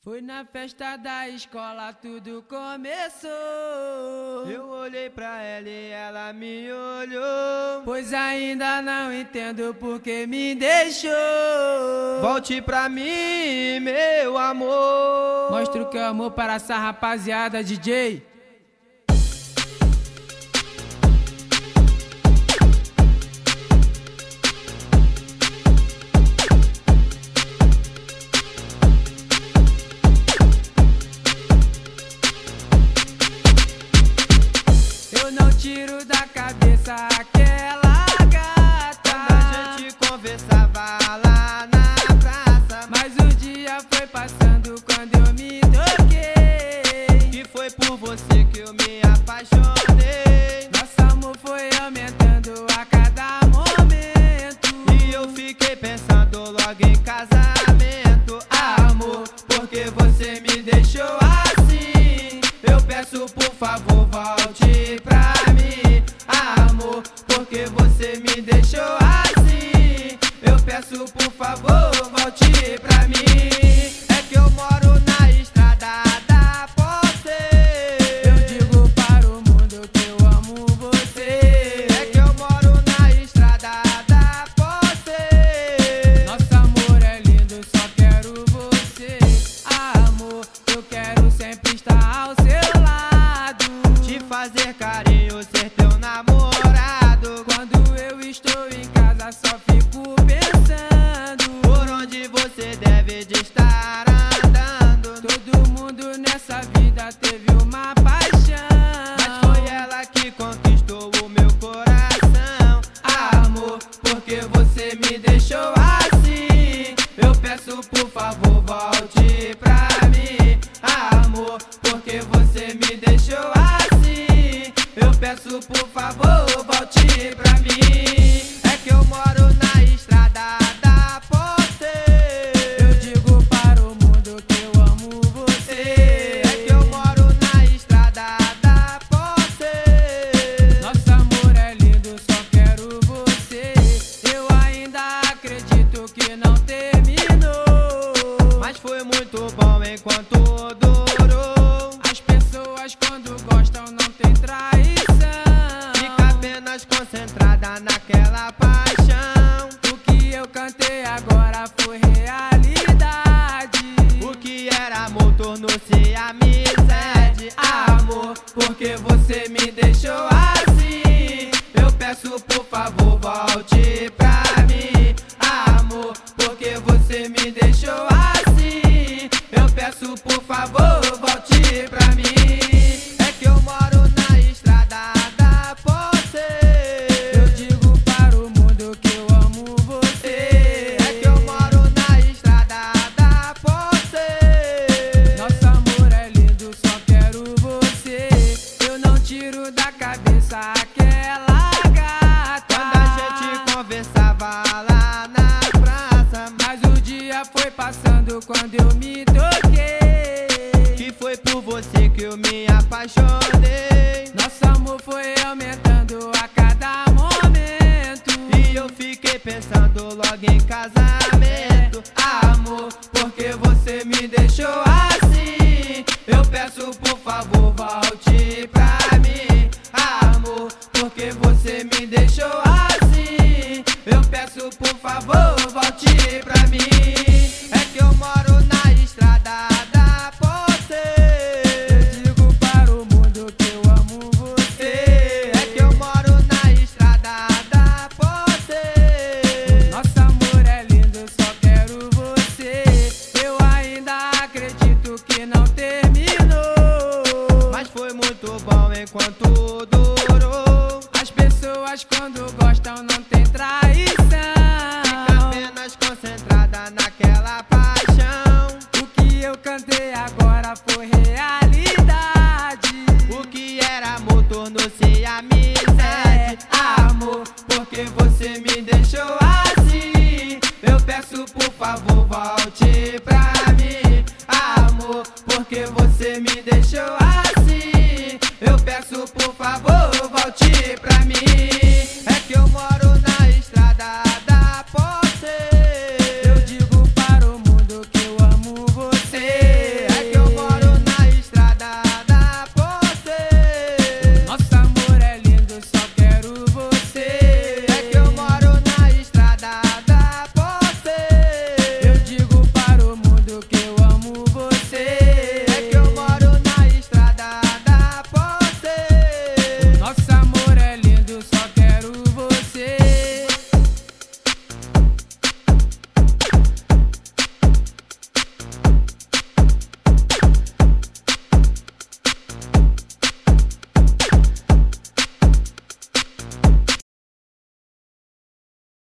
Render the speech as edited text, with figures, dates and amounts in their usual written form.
Foi na festa da escola, tudo começou. Eu olhei pra ela e ela me olhou. Pois ainda não entendo por que me deixou. Volte pra mim, meu amor. Mostra o que é amor para essa rapaziada, DJ. Eu não tiro da cabeça aquela gata. Quando a gente conversava lá na praça, Mas o dia foi passando quando eu me toquei. que foi por você que eu me apaixonei. Nosso amor foi aumentando a cada momento. E eu fiquei pensando logo em casamento. Amor, porque você me deixou assim? Eu peço por favor, volte pra mim. Amor, porque você me deixou assim? Eu peço por favor, volte pra mim. É que eu moro na estrada da Posse. Eu digo para o mundo que eu amo você. É que eu moro na estrada da Posse. Nosso amor é lindo, só quero você. Amor, eu quero sempre estar ao seu lado. Te fazer carinho, ser teu namorado. Quando eu estou em casa só fico pensando. Por onde você deve de estar andando. Todo mundo nessa vida teve uma paixão. Mas foi ela que conquistou o meu coração. Amor, porque você me deixou assim? Eu peço por favor, volte pra mim. Amor, porque você me deixou assim? Eu peço por favor, volte pra mim. É que eu moro na estrada da Posse. Eu digo para o mundo que eu amo você. É que eu moro na estrada da Posse. Nosso amor é lindo, só quero você. Eu ainda acredito que não terminou. Mas foi muito bom enquanto durou. As pessoas quando gostam não tem traição. Fica apenas concentrada naquela paixão. O que eu cantei agora foi realidade. O que era amor tornou-se amizade. Amor, porque você me deixou assim? Eu peço por favor, volte pra mim. Amor, porque você me deixou assim? Eu peço por favor, volte pra mim. É que eu moro na estrada da Posse. Eu digo para o mundo que eu amo você. É que eu moro na estrada da Posse. Nosso amor é lindo, só quero você. Eu não tiro da cabeça aquela gata. Quando a gente conversava lá na praça, Mas o dia foi passando quando eu me toquei. que foi por você que eu me apaixonei. Nosso amor foi aumentando a cada momento. E eu fiquei pensando logo em casamento. Amor, porque você me deixou assim? Eu peço por favor, volte pra mim. Amor, porque você me deixou assim? Eu peço por favor, volte pra mim. É que eu moro na estrada da Posse. Eu digo para o mundo que eu amo você. É que eu moro na estrada da Posse. Nosso amor é lindo, só quero você. Eu ainda acredito que não terminou. Mas foi muito bom enquanto durou. As pessoas quando gostam não tem traição. Fica apenas concentrada naquela paixão. O que eu cantei agora foi realidade. O que era amor tornou-se amizade. Amor, porque você me deixou assim? Eu peço por favor, volte pra mim. Amor, porque você me deixou assim? Eu peço por favor, volte pra mim. É que eu moro na